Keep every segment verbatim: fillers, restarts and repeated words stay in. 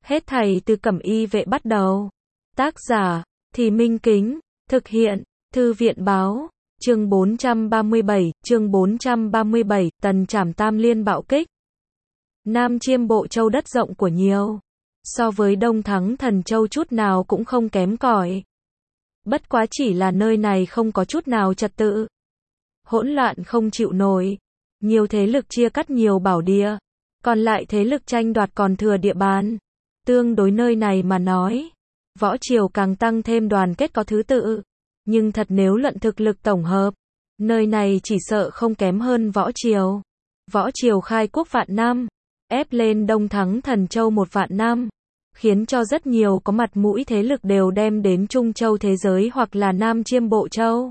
Hết thảy từ Cẩm Y Vệ bắt đầu. Tác giả, Thì Minh Kính, thực hiện, Thư viện báo, chương bốn trăm ba mươi bảy, chương bốn trăm ba mươi bảy, Tần Trảm Tam Liên bạo kích. Nam Chiêm Bộ Châu đất rộng của nhiều, so với Đông Thắng Thần Châu chút nào cũng không kém cỏi. Bất quá chỉ là nơi này không có chút nào trật tự. Hỗn loạn không chịu nổi. Nhiều thế lực chia cắt nhiều bảo địa. Còn lại thế lực tranh đoạt còn thừa địa bàn. Tương đối nơi này mà nói, võ triều càng tăng thêm đoàn kết có thứ tự. Nhưng thật nếu luận thực lực tổng hợp, nơi này chỉ sợ không kém hơn võ triều. Võ triều khai quốc vạn năm, ép lên Đông Thắng Thần Châu một vạn năm, khiến cho rất nhiều có mặt mũi thế lực đều đem đến Trung Châu thế giới hoặc là Nam Chiêm Bộ Châu.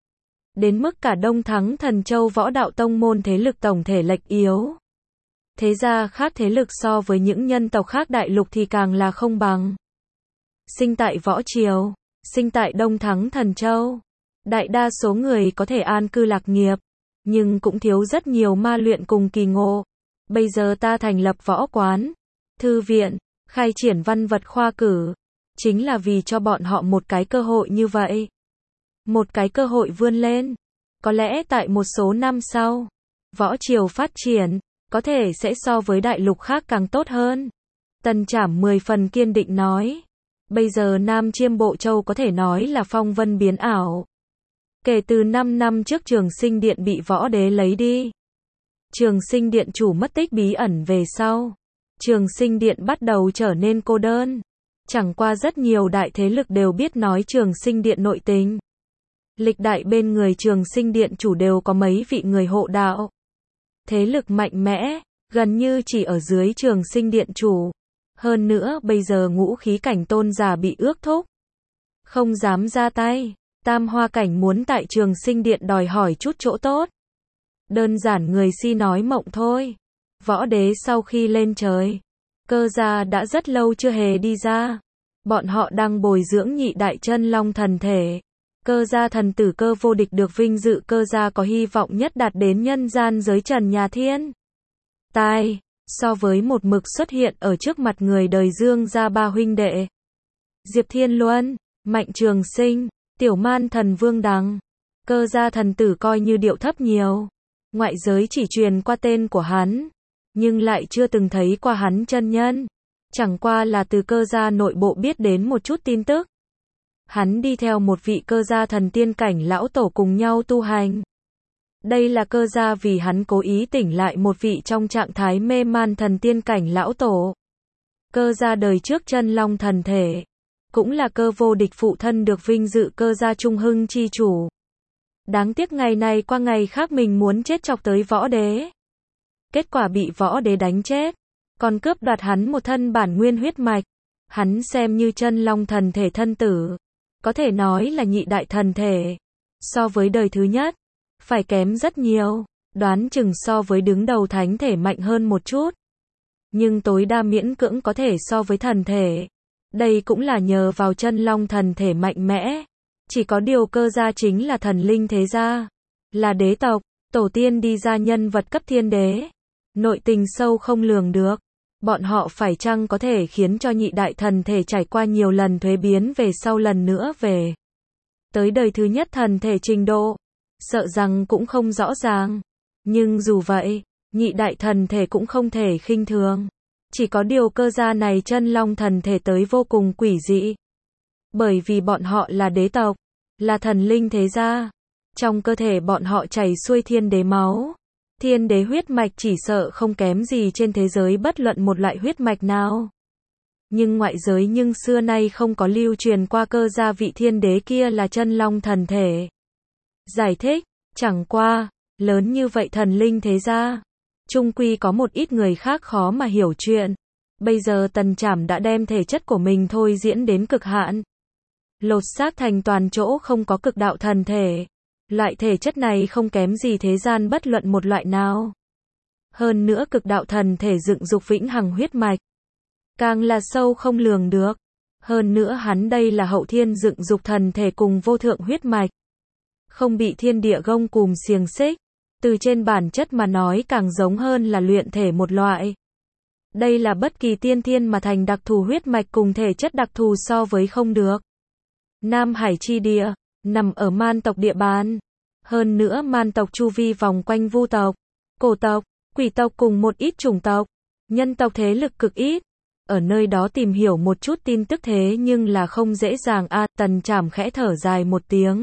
Đến mức cả Đông Thắng Thần Châu võ đạo tông môn thế lực tổng thể lệch yếu. Thế ra khác thế lực so với những nhân tộc khác đại lục thì càng là không bằng. Sinh tại võ triều, sinh tại Đông Thắng Thần Châu, đại đa số người có thể an cư lạc nghiệp, nhưng cũng thiếu rất nhiều ma luyện cùng kỳ ngộ. Bây giờ ta thành lập võ quán, thư viện, khai triển văn vật khoa cử, chính là vì cho bọn họ một cái cơ hội như vậy. Một cái cơ hội vươn lên. Có lẽ tại một số năm sau, võ triều phát triển, có thể sẽ so với đại lục khác càng tốt hơn. Tần Trảm mười phần kiên định nói. Bây giờ Nam Chiêm Bộ Châu có thể nói là phong vân biến ảo. Kể từ năm năm trước Trường Sinh Điện bị võ đế lấy đi, Trường Sinh Điện chủ mất tích bí ẩn về sau, Trường Sinh Điện bắt đầu trở nên cô đơn. Chẳng qua rất nhiều đại thế lực đều biết nói Trường Sinh Điện nội tình. Lịch đại bên người Trường Sinh Điện chủ đều có mấy vị người hộ đạo. Thế lực mạnh mẽ, gần như chỉ ở dưới Trường Sinh Điện chủ. Hơn nữa bây giờ ngũ khí cảnh tôn giả bị ước thúc, không dám ra tay. Tam hoa cảnh muốn tại Trường Sinh Điện đòi hỏi chút chỗ tốt. Đơn giản người si nói mộng thôi. Võ đế sau khi lên trời, Cơ gia đã rất lâu chưa hề đi ra. Bọn họ đang bồi dưỡng nhị đại chân long thần thể. Cơ gia thần tử Cơ Vô Địch được vinh dự Cơ gia có hy vọng nhất đạt đến nhân gian giới trần nhà thiên. Tai, so với một mực xuất hiện ở trước mặt người đời Dương gia ba huynh đệ. Diệp Thiên Luân, Mạnh Trường Sinh, Tiểu Man Thần Vương Đằng. Cơ gia thần tử coi như điệu thấp nhiều. Ngoại giới chỉ truyền qua tên của hắn, nhưng lại chưa từng thấy qua hắn chân nhân. Chẳng qua là từ Cơ gia nội bộ biết đến một chút tin tức. Hắn đi theo một vị Cơ gia thần tiên cảnh lão tổ cùng nhau tu hành. Đây là Cơ gia vì hắn cố ý tỉnh lại một vị trong trạng thái mê man thần tiên cảnh lão tổ. Cơ gia đời trước chân long thần thể, cũng là Cơ Vô Địch phụ thân được vinh dự Cơ gia trung hưng chi chủ. Đáng tiếc ngày này qua ngày khác mình muốn chết chọc tới võ đế. Kết quả bị võ đế đánh chết, còn cướp đoạt hắn một thân bản nguyên huyết mạch. Hắn xem như chân long thần thể thân tử, có thể nói là nhị đại thần thể. So với đời thứ nhất, phải kém rất nhiều, đoán chừng so với đứng đầu thánh thể mạnh hơn một chút. Nhưng tối đa miễn cưỡng có thể so với thần thể. Đây cũng là nhờ vào chân long thần thể mạnh mẽ. Chỉ có điều Cơ gia chính là thần linh thế gia, là đế tộc, tổ tiên đi ra nhân vật cấp thiên đế. Nội tình sâu không lường được. Bọn họ phải chăng có thể khiến cho nhị đại thần thể trải qua nhiều lần thuế biến về sau lần nữa về tới đời thứ nhất thần thể trình độ, sợ rằng cũng không rõ ràng. Nhưng dù vậy, nhị đại thần thể cũng không thể khinh thường. Chỉ có điều Cơ gia này chân long thần thể tới vô cùng quỷ dị. Bởi vì bọn họ là đế tộc, là thần linh thế gia. Trong cơ thể bọn họ chảy xuôi thiên đế máu. Thiên đế huyết mạch chỉ sợ không kém gì trên thế giới bất luận một loại huyết mạch nào. Nhưng ngoại giới nhưng xưa nay không có lưu truyền qua Cơ gia vị thiên đế kia là chân long thần thể. Giải thích, chẳng qua, lớn như vậy thần linh thế gia, chung quy có một ít người khác khó mà hiểu chuyện. Bây giờ Tần Trảm đã đem thể chất của mình thôi diễn đến cực hạn. Lột xác thành toàn chỗ không có cực đạo thần thể. Loại thể chất này không kém gì thế gian bất luận một loại nào. Hơn nữa cực đạo thần thể dựng dục vĩnh hằng huyết mạch, càng là sâu không lường được. Hơn nữa hắn đây là hậu thiên dựng dục thần thể cùng vô thượng huyết mạch, không bị thiên địa gông cùm xiềng xích. Từ trên bản chất mà nói càng giống hơn là luyện thể một loại. Đây là bất kỳ tiên thiên mà thành đặc thù huyết mạch cùng thể chất đặc thù so với không được. Nam Hải chi địa, nằm ở man tộc địa bàn. Hơn nữa man tộc chu vi vòng quanh vu tộc, cổ tộc, quỷ tộc cùng một ít chủng tộc. Nhân tộc thế lực cực ít. Ở nơi đó tìm hiểu một chút tin tức thế nhưng là không dễ dàng a. À, Tần Trảm khẽ thở dài một tiếng.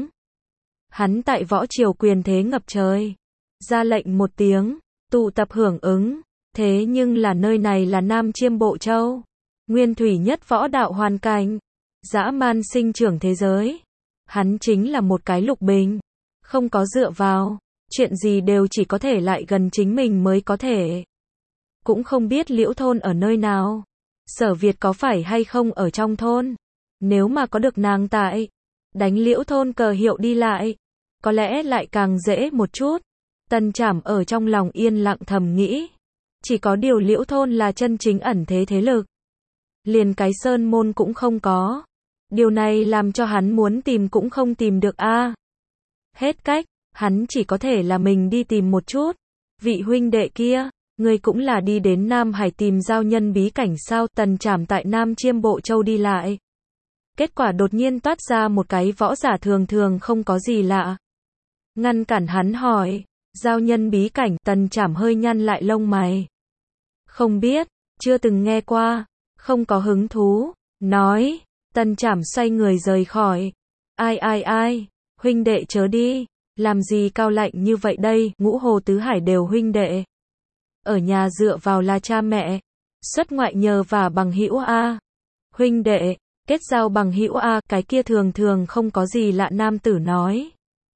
Hắn tại võ triều quyền thế ngập trời. Ra lệnh một tiếng, tụ tập hưởng ứng. Thế nhưng là nơi này là Nam Chiêm Bộ Châu. Nguyên thủy nhất võ đạo hoàn cảnh. Dã man sinh trưởng thế giới. Hắn chính là một cái lục bình. Không có dựa vào. Chuyện gì đều chỉ có thể lại gần chính mình mới có thể. Cũng không biết Liễu thôn ở nơi nào. Sở Việt có phải hay không ở trong thôn. Nếu mà có được nàng tại. Đánh Liễu thôn cờ hiệu đi lại. Có lẽ lại càng dễ một chút. Tần Trảm ở trong lòng yên lặng thầm nghĩ. Chỉ có điều Liễu thôn là chân chính ẩn thế thế lực. Liền cái sơn môn cũng không có. Điều này làm cho hắn muốn tìm cũng không tìm được a. À, hết cách, hắn chỉ có thể là mình đi tìm một chút. Vị huynh đệ kia, người cũng là đi đến Nam Hải tìm giao nhân bí cảnh sao? Tần Trảm tại Nam Chiêm Bộ Châu đi lại. Kết quả đột nhiên toát ra một cái võ giả thường thường không có gì lạ. Ngăn cản hắn hỏi, giao nhân bí cảnh? Tần Trảm hơi nhăn lại lông mày. Không biết, chưa từng nghe qua, không có hứng thú, nói. Tần Trảm xoay người rời khỏi. Ai ai ai, huynh đệ chớ đi, làm gì cao lạnh như vậy đây? Ngũ hồ tứ hải đều huynh đệ. Ở nhà dựa vào là cha mẹ, xuất ngoại nhờ vả bằng hữu a. Huynh đệ, kết giao bằng hữu a, cái kia thường thường không có gì lạ nam tử nói.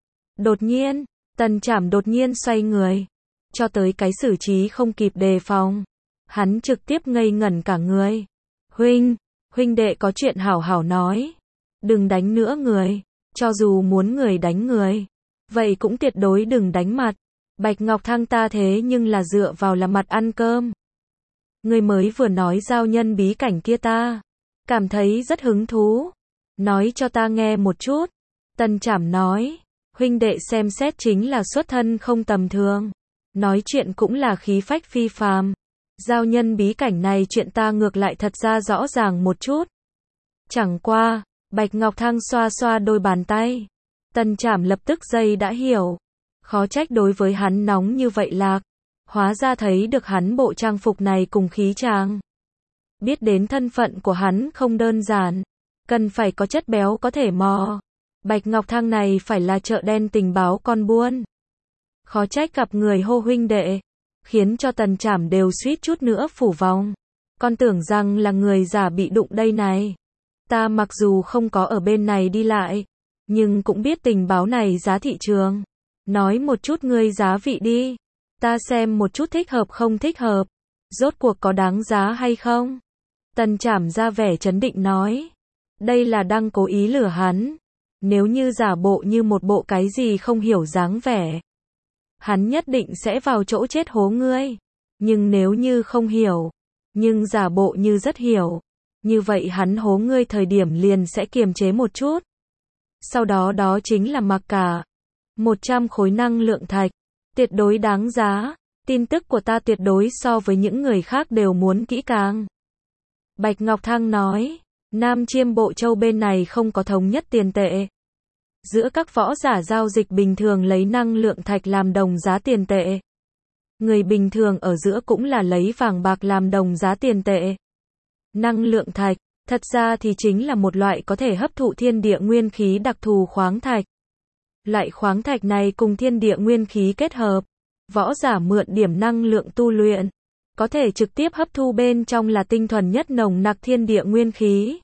Đột nhiên, Tần Trảm đột nhiên xoay người, cho tới cái xử trí không kịp đề phòng. Hắn trực tiếp ngây ngẩn cả người. Huynh, huynh đệ có chuyện hảo hảo nói. Đừng đánh nữa người. Cho dù muốn người đánh người, vậy cũng tuyệt đối đừng đánh mặt. Bạch Ngọc Thăng ta thế nhưng là dựa vào là mặt ăn cơm. Người mới vừa nói giao nhân bí cảnh kia ta cảm thấy rất hứng thú. Nói cho ta nghe một chút. Tần Trảm nói. Huynh đệ xem xét chính là xuất thân không tầm thường. Nói chuyện cũng là khí phách phi phàm. Giao nhân bí cảnh này chuyện ta ngược lại thật ra rõ ràng một chút. Chẳng qua, Bạch Ngọc Thăng xoa xoa đôi bàn tay. Tần Trảm lập tức dây đã hiểu. Khó trách đối với hắn nóng như vậy lạc. Hóa ra thấy được hắn bộ trang phục này cùng khí chàng. Biết đến thân phận của hắn không đơn giản. Cần phải có chất béo có thể mò. Bạch Ngọc Thăng này phải là chợ đen tình báo con buôn. Khó trách gặp người hô huynh đệ. Khiến cho Tần Trảm đều suýt chút nữa phủ vong. Con tưởng rằng là người giả bị đụng đây này. Ta mặc dù không có ở bên này đi lại, nhưng cũng biết tình báo này giá thị trường. Nói một chút ngươi giá vị đi. Ta xem một chút thích hợp không thích hợp. Rốt cuộc có đáng giá hay không? Tần Trảm ra vẻ trấn định nói. Đây là đang cố ý lừa hắn. Nếu như giả bộ như một bộ cái gì không hiểu dáng vẻ, hắn nhất định sẽ vào chỗ chết hố ngươi. Nhưng nếu như không hiểu, nhưng giả bộ như rất hiểu, như vậy hắn hố ngươi thời điểm liền sẽ kiềm chế một chút. Sau đó đó chính là mặc cả. một trăm khối năng lượng thạch. Tuyệt đối đáng giá. Tin tức của ta tuyệt đối so với những người khác đều muốn kỹ càng. Bạch Ngọc Thăng nói. Nam Chiêm Bộ Châu bên này không có thống nhất tiền tệ. Giữa các võ giả giao dịch bình thường lấy năng lượng thạch làm đồng giá tiền tệ. Người bình thường ở giữa cũng là lấy vàng bạc làm đồng giá tiền tệ. Năng lượng thạch, thật ra thì chính là một loại có thể hấp thụ thiên địa nguyên khí đặc thù khoáng thạch. Loại khoáng thạch này cùng thiên địa nguyên khí kết hợp, võ giả mượn điểm năng lượng tu luyện, có thể trực tiếp hấp thu bên trong là tinh thuần nhất nồng nặc thiên địa nguyên khí,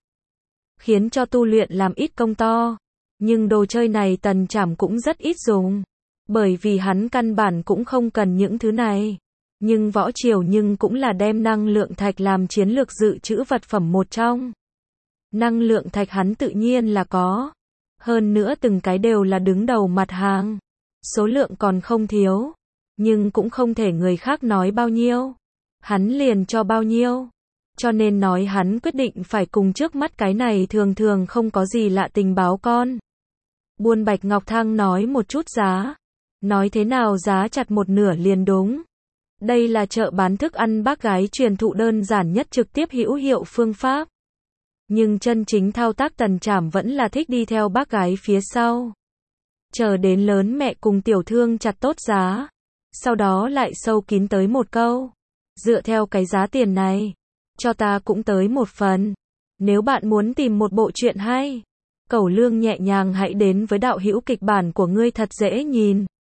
khiến cho tu luyện làm ít công to. Nhưng đồ chơi này Tần Trảm cũng rất ít dùng, bởi vì hắn căn bản cũng không cần những thứ này. Nhưng võ triều nhưng cũng là đem năng lượng thạch làm chiến lược dự trữ vật phẩm một trong. Năng lượng thạch hắn tự nhiên là có. Hơn nữa từng cái đều là đứng đầu mặt hàng. Số lượng còn không thiếu. Nhưng cũng không thể người khác nói bao nhiêu. Hắn liền cho bao nhiêu. Cho nên nói hắn quyết định phải cùng trước mắt cái này thường thường không có gì lạ tình báo con. Buôn Bạch Ngọc Thăng nói một chút giá. Nói thế nào giá chặt một nửa liền đúng. Đây là chợ bán thức ăn bác gái truyền thụ đơn giản nhất, trực tiếp hữu hiệu phương pháp. Nhưng chân chính thao tác Tần Trảm vẫn là thích đi theo bác gái phía sau. Chờ đến lớn mẹ cùng tiểu thương chặt tốt giá. Sau đó lại sâu kín tới một câu. Dựa theo cái giá tiền này, cho ta cũng tới một phần. Nếu bạn muốn tìm một bộ truyện hay, Cẩu Lương nhẹ nhàng hãy đến với đạo hữu kịch bản của ngươi thật dễ nhìn.